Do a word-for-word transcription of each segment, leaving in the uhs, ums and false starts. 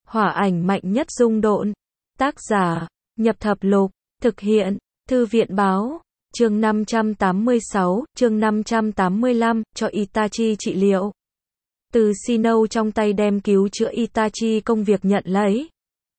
Hỏa ảnh mạnh nhất dung độn. Tác giả, Nhập Thập Lục. Thực hiện, Thư viện Báo. Chương năm trăm tám mươi sáu, chương năm trăm tám mươi lăm, cho Itachi trị liệu. Từ Shino trong tay đem cứu chữa Itachi công việc nhận lấy.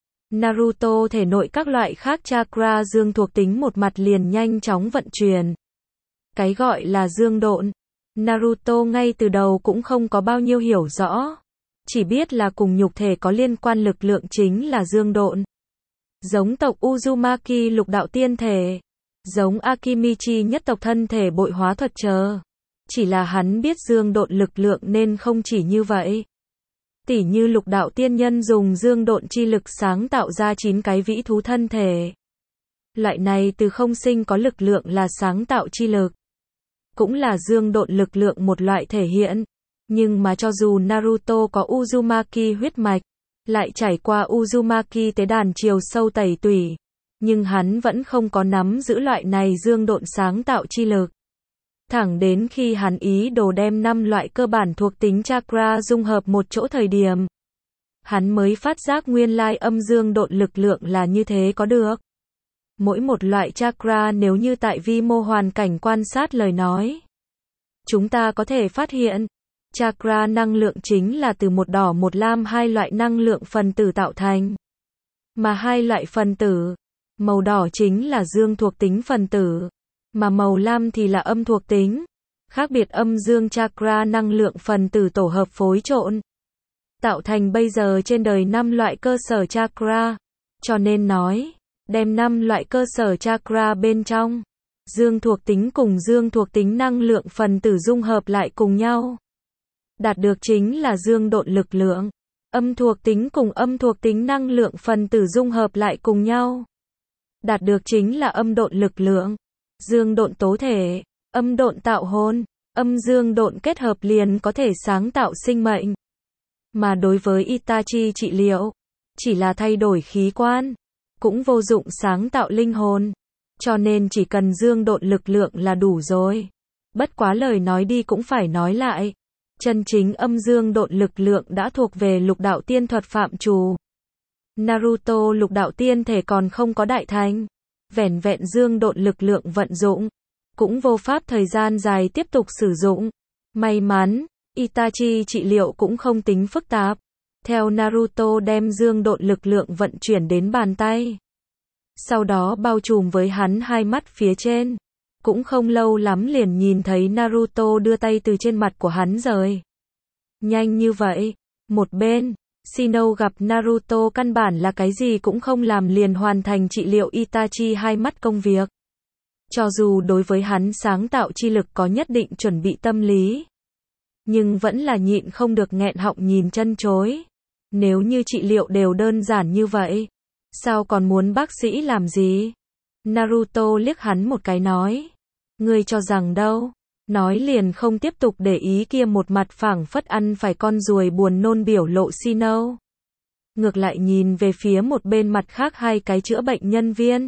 Naruto thể nội các loại khác chakra dương thuộc tính một mặt liền nhanh chóng vận chuyển. Cái gọi là dương độn, Naruto ngay từ đầu cũng không có bao nhiêu hiểu rõ. Chỉ biết là cùng nhục thể có liên quan lực lượng chính là dương độn. Giống tộc Uzumaki lục đạo tiên thể, giống Akimichi nhất tộc thân thể bội hóa thuật chờ. Chỉ là hắn biết dương độn lực lượng nên không chỉ như vậy. Tỉ như lục đạo tiên nhân dùng dương độn chi lực sáng tạo ra chín cái vĩ thú thân thể. Loại này từ không sinh có lực lượng là sáng tạo chi lực. Cũng là dương độn lực lượng một loại thể hiện. Nhưng mà cho dù Naruto có Uzumaki huyết mạch, lại trải qua Uzumaki tế đàn chiều sâu tẩy tủy, nhưng hắn vẫn không có nắm giữ loại này dương độn sáng tạo chi lực. Thẳng đến khi hắn ý đồ đem năm loại cơ bản thuộc tính chakra dung hợp một chỗ thời điểm, hắn mới phát giác nguyên lai âm dương độn lực lượng là như thế có được. Mỗi một loại chakra nếu như tại vi mô hoàn cảnh quan sát lời nói, chúng ta có thể phát hiện, chakra năng lượng chính là từ một đỏ một lam hai loại năng lượng phần tử tạo thành. Mà hai loại phần tử, màu đỏ chính là dương thuộc tính phần tử, mà màu lam thì là âm thuộc tính. Khác biệt âm dương chakra năng lượng phần tử tổ hợp phối trộn, tạo thành bây giờ trên đời năm loại cơ sở chakra. Cho nên nói, đem năm loại cơ sở chakra bên trong, dương thuộc tính cùng dương thuộc tính năng lượng phần tử dung hợp lại cùng nhau. Đạt được chính là dương độn lực lượng. Âm thuộc tính cùng âm thuộc tính năng lượng phần tử dung hợp lại cùng nhau. Đạt được chính là âm độn lực lượng. Dương độn tố thể, âm độn tạo hồn, âm dương độn kết hợp liền có thể sáng tạo sinh mệnh. Mà đối với Itachi trị liệu, chỉ là thay đổi khí quan, cũng vô dụng sáng tạo linh hồn. Cho nên chỉ cần dương độn lực lượng là đủ rồi. Bất quá lời nói đi cũng phải nói lại. Chân chính âm dương độn lực lượng đã thuộc về lục đạo tiên thuật phạm trù. Naruto lục đạo tiên thể còn không có đại thành. Vẻn vẹn dương độn lực lượng vận dụng, cũng vô pháp thời gian dài tiếp tục sử dụng. May mắn, Itachi trị liệu cũng không tính phức tạp. Theo Naruto đem dương độn lực lượng vận chuyển đến bàn tay. Sau đó bao trùm với hắn hai mắt phía trên. Cũng không lâu lắm liền nhìn thấy Naruto đưa tay từ trên mặt của hắn rời. Nhanh như vậy, một bên, Shino gặp Naruto căn bản là cái gì cũng không làm liền hoàn thành trị liệu Itachi hai mắt công việc. Cho dù đối với hắn sáng tạo chi lực có nhất định chuẩn bị tâm lý, nhưng vẫn là nhịn không được nghẹn họng nhìn chân chối. Nếu như trị liệu đều đơn giản như vậy, sao còn muốn bác sĩ làm gì? Naruto liếc hắn một cái nói. Ngươi cho rằng đâu? Nói liền không tiếp tục để ý kia một mặt phảng phất ăn phải con ruồi buồn nôn biểu lộ Shino. Ngược lại nhìn về phía một bên mặt khác hai cái chữa bệnh nhân viên.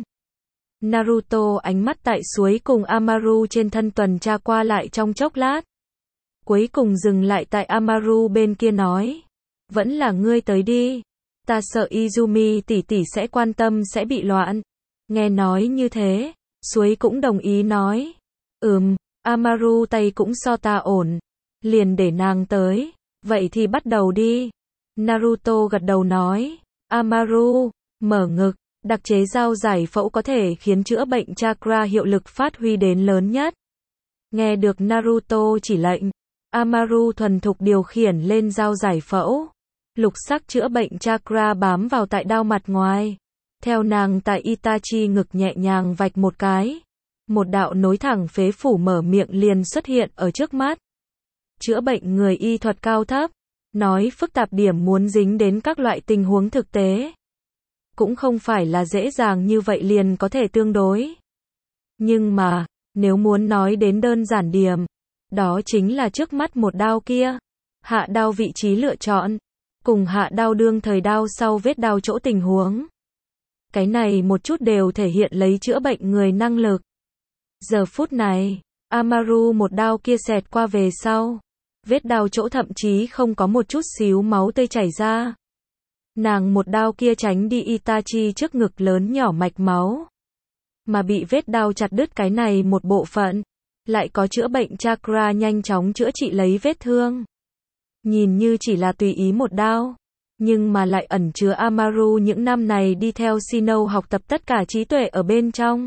Naruto ánh mắt tại suối cùng Amaru trên thân tuần tra qua lại trong chốc lát. Cuối cùng dừng lại tại Amaru bên kia nói. Vẫn là ngươi tới đi. Ta sợ Izumi tỷ tỷ sẽ quan tâm sẽ bị loạn. Nghe nói như thế, suối cũng đồng ý nói. Ừm, Amaru tay cũng so ta ổn. Liền để nàng tới. Vậy thì bắt đầu đi. Naruto gật đầu nói. Amaru, mở ngực. Đặc chế dao giải phẫu có thể khiến chữa bệnh chakra hiệu lực phát huy đến lớn nhất. Nghe được Naruto chỉ lệnh, Amaru thuần thục điều khiển lên dao giải phẫu. Lục sắc chữa bệnh chakra bám vào tại đao mặt ngoài. Theo nàng tại Itachi ngực nhẹ nhàng vạch một cái. Một đạo nối thẳng phế phủ mở miệng liền xuất hiện ở trước mắt. Chữa bệnh người y thuật cao thấp. Nói phức tạp điểm muốn dính đến các loại tình huống thực tế. Cũng không phải là dễ dàng như vậy liền có thể tương đối. Nhưng mà, nếu muốn nói đến đơn giản điểm, đó chính là trước mắt một đao kia. Hạ đao vị trí lựa chọn, cùng hạ đao đương thời đao sau vết đao chỗ tình huống. Cái này một chút đều thể hiện lấy chữa bệnh người năng lực. Giờ phút này, Amaru một đao kia xẹt qua về sau. Vết đao chỗ thậm chí không có một chút xíu máu tươi chảy ra. Nàng một đao kia tránh đi Itachi trước ngực lớn nhỏ mạch máu. Mà bị vết đao chặt đứt cái này một bộ phận. Lại có chữa bệnh chakra nhanh chóng chữa trị lấy vết thương. Nhìn như chỉ là tùy ý một đao. Nhưng mà lại ẩn chứa Amaru những năm này đi theo Shino học tập tất cả trí tuệ ở bên trong.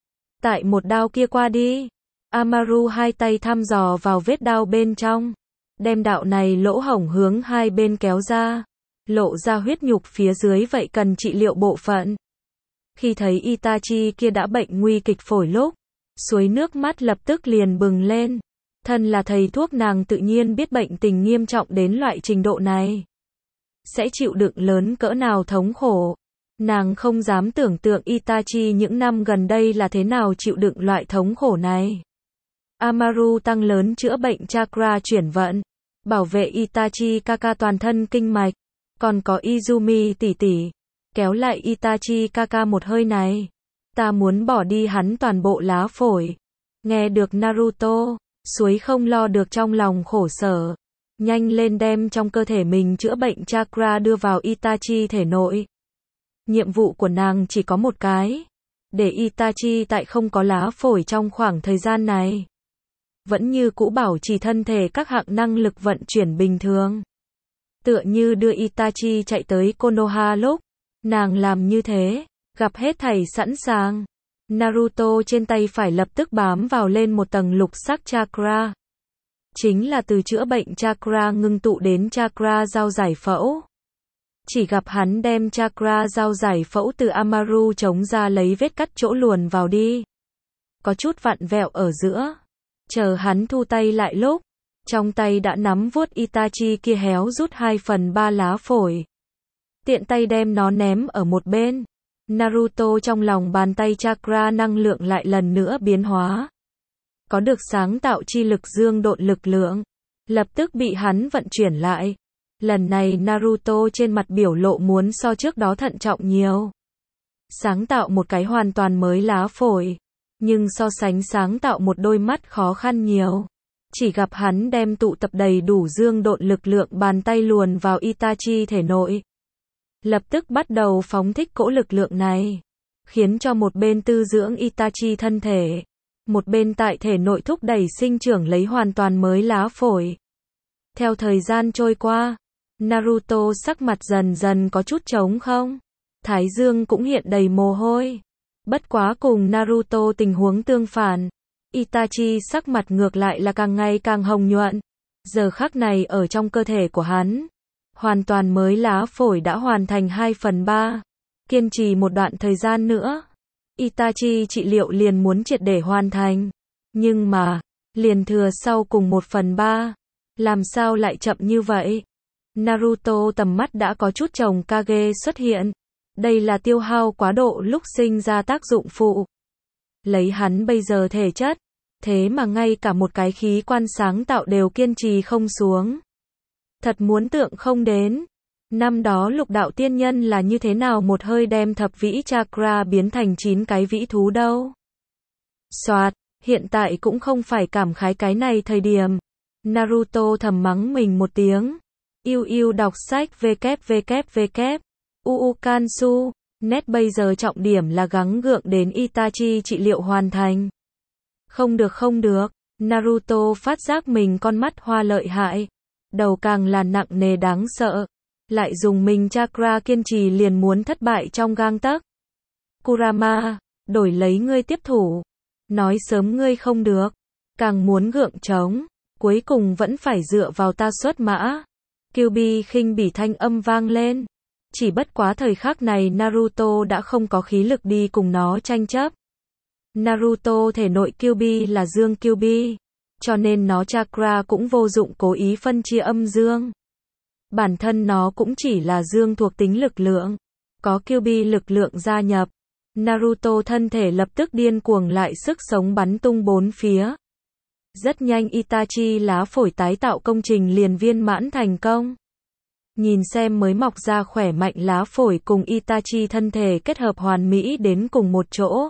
Tại một đao kia qua đi. Amaru hai tay thăm dò vào vết đao bên trong. Đem đạo này lỗ hổng hướng hai bên kéo ra. Lộ ra huyết nhục phía dưới vậy cần trị liệu bộ phận. Khi thấy Itachi kia đã bệnh nguy kịch phổi lúc. Suối nước mắt lập tức liền bừng lên. Thân là thầy thuốc nàng tự nhiên biết bệnh tình nghiêm trọng đến loại trình độ này. Sẽ chịu đựng lớn cỡ nào thống khổ. Nàng không dám tưởng tượng Itachi những năm gần đây là thế nào chịu đựng loại thống khổ này. Amaru tăng lớn chữa bệnh chakra chuyển vận. Bảo vệ Itachi Kaka toàn thân kinh mạch. Còn có Izumi tỷ tỷ. Kéo lại Itachi Kaka một hơi này. Ta muốn bỏ đi hắn toàn bộ lá phổi. Nghe được Naruto. Suối không lo được trong lòng khổ sở. Nhanh lên đem trong cơ thể mình chữa bệnh chakra đưa vào Itachi thể nội. Nhiệm vụ của nàng chỉ có một cái. Để Itachi tại không có lá phổi trong khoảng thời gian này. Vẫn như cũ bảo trì thân thể các hạng năng lực vận chuyển bình thường. Tựa như đưa Itachi chạy tới Konoha lúc. Nàng làm như thế. Gặp hết thảy sẵn sàng. Naruto trên tay phải lập tức bám vào lên một tầng lục sắc chakra. Chính là từ chữa bệnh chakra ngưng tụ đến chakra dao giải phẫu. Chỉ gặp hắn đem chakra dao giải phẫu từ Amaru chống ra lấy vết cắt chỗ luồn vào đi. Có chút vặn vẹo ở giữa. Chờ hắn thu tay lại lúc. Trong tay đã nắm vuốt Itachi kia héo rút hai phần ba lá phổi. Tiện tay đem nó ném ở một bên. Naruto trong lòng bàn tay chakra năng lượng lại lần nữa biến hóa. Có được sáng tạo chi lực dương độn lực lượng. Lập tức bị hắn vận chuyển lại. Lần này Naruto trên mặt biểu lộ muốn so trước đó thận trọng nhiều. Sáng tạo một cái hoàn toàn mới lá phổi. Nhưng so sánh sáng tạo một đôi mắt khó khăn nhiều. Chỉ gặp hắn đem tụ tập đầy đủ dương độn lực lượng bàn tay luồn vào Itachi thể nội. Lập tức bắt đầu phóng thích cỗ lực lượng này. Khiến cho một bên tư dưỡng Itachi thân thể. Một bên tại thể nội thúc đẩy sinh trưởng lấy hoàn toàn mới lá phổi. Theo thời gian trôi qua. Naruto sắc mặt dần dần có chút trống không. Thái dương cũng hiện đầy mồ hôi. Bất quá cùng Naruto tình huống tương phản. Itachi sắc mặt ngược lại là càng ngày càng hồng nhuận. Giờ khắc này ở trong cơ thể của hắn. Hoàn toàn mới lá phổi đã hoàn thành hai phần ba. Kiên trì một đoạn thời gian nữa. Itachi trị liệu liền muốn triệt để hoàn thành. Nhưng mà, liền thừa sau cùng một phần ba. Làm sao lại chậm như vậy? Naruto tầm mắt đã có chút chồng Kage xuất hiện. Đây là tiêu hao quá độ lúc sinh ra tác dụng phụ. Lấy hắn bây giờ thể chất. Thế mà ngay cả một cái khí quan sáng tạo đều kiên trì không xuống. Thật muốn tượng không đến. Năm đó lục đạo tiên nhân là như thế nào một hơi đem thập vĩ chakra biến thành chín cái vĩ thú đâu. Soạt, hiện tại cũng không phải cảm khái cái này thời điểm. Naruto thầm mắng mình một tiếng. Yêu yêu đọc sách www. Uukansu. Nét bây giờ trọng điểm là gắng gượng đến Itachi trị liệu hoàn thành. Không được không được. Naruto phát giác mình con mắt hoa lợi hại. Đầu càng là nặng nề đáng sợ. Lại dùng mình chakra kiên trì liền muốn thất bại trong gang tấc. Kurama, đổi lấy ngươi tiếp thủ. Nói sớm ngươi không được. Càng muốn gượng chống. Cuối cùng vẫn phải dựa vào ta xuất mã. Kyuubi khinh bỉ thanh âm vang lên. Chỉ bất quá thời khắc này Naruto đã không có khí lực đi cùng nó tranh chấp. Naruto thể nội Kyuubi là dương Kyuubi. Cho nên nó chakra cũng vô dụng cố ý phân chia âm dương. Bản thân nó cũng chỉ là dương thuộc tính lực lượng. Có Kyuubi lực lượng gia nhập. Naruto thân thể lập tức điên cuồng lại sức sống bắn tung bốn phía. Rất nhanh Itachi lá phổi tái tạo công trình liền viên mãn thành công. Nhìn xem mới mọc ra khỏe mạnh lá phổi cùng Itachi thân thể kết hợp hoàn mỹ đến cùng một chỗ.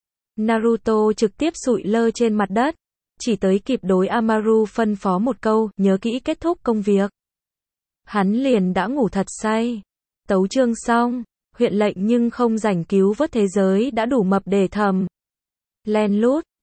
Naruto trực tiếp sụi lơ trên mặt đất. Chỉ tới kịp đối Amaru phân phó một câu, nhớ kỹ kết thúc công việc. Hắn liền đã ngủ thật say. Tấu chương xong, huyện lệnh nhưng không rảnh cứu vớt thế giới đã đủ mập để thầm. Len lút,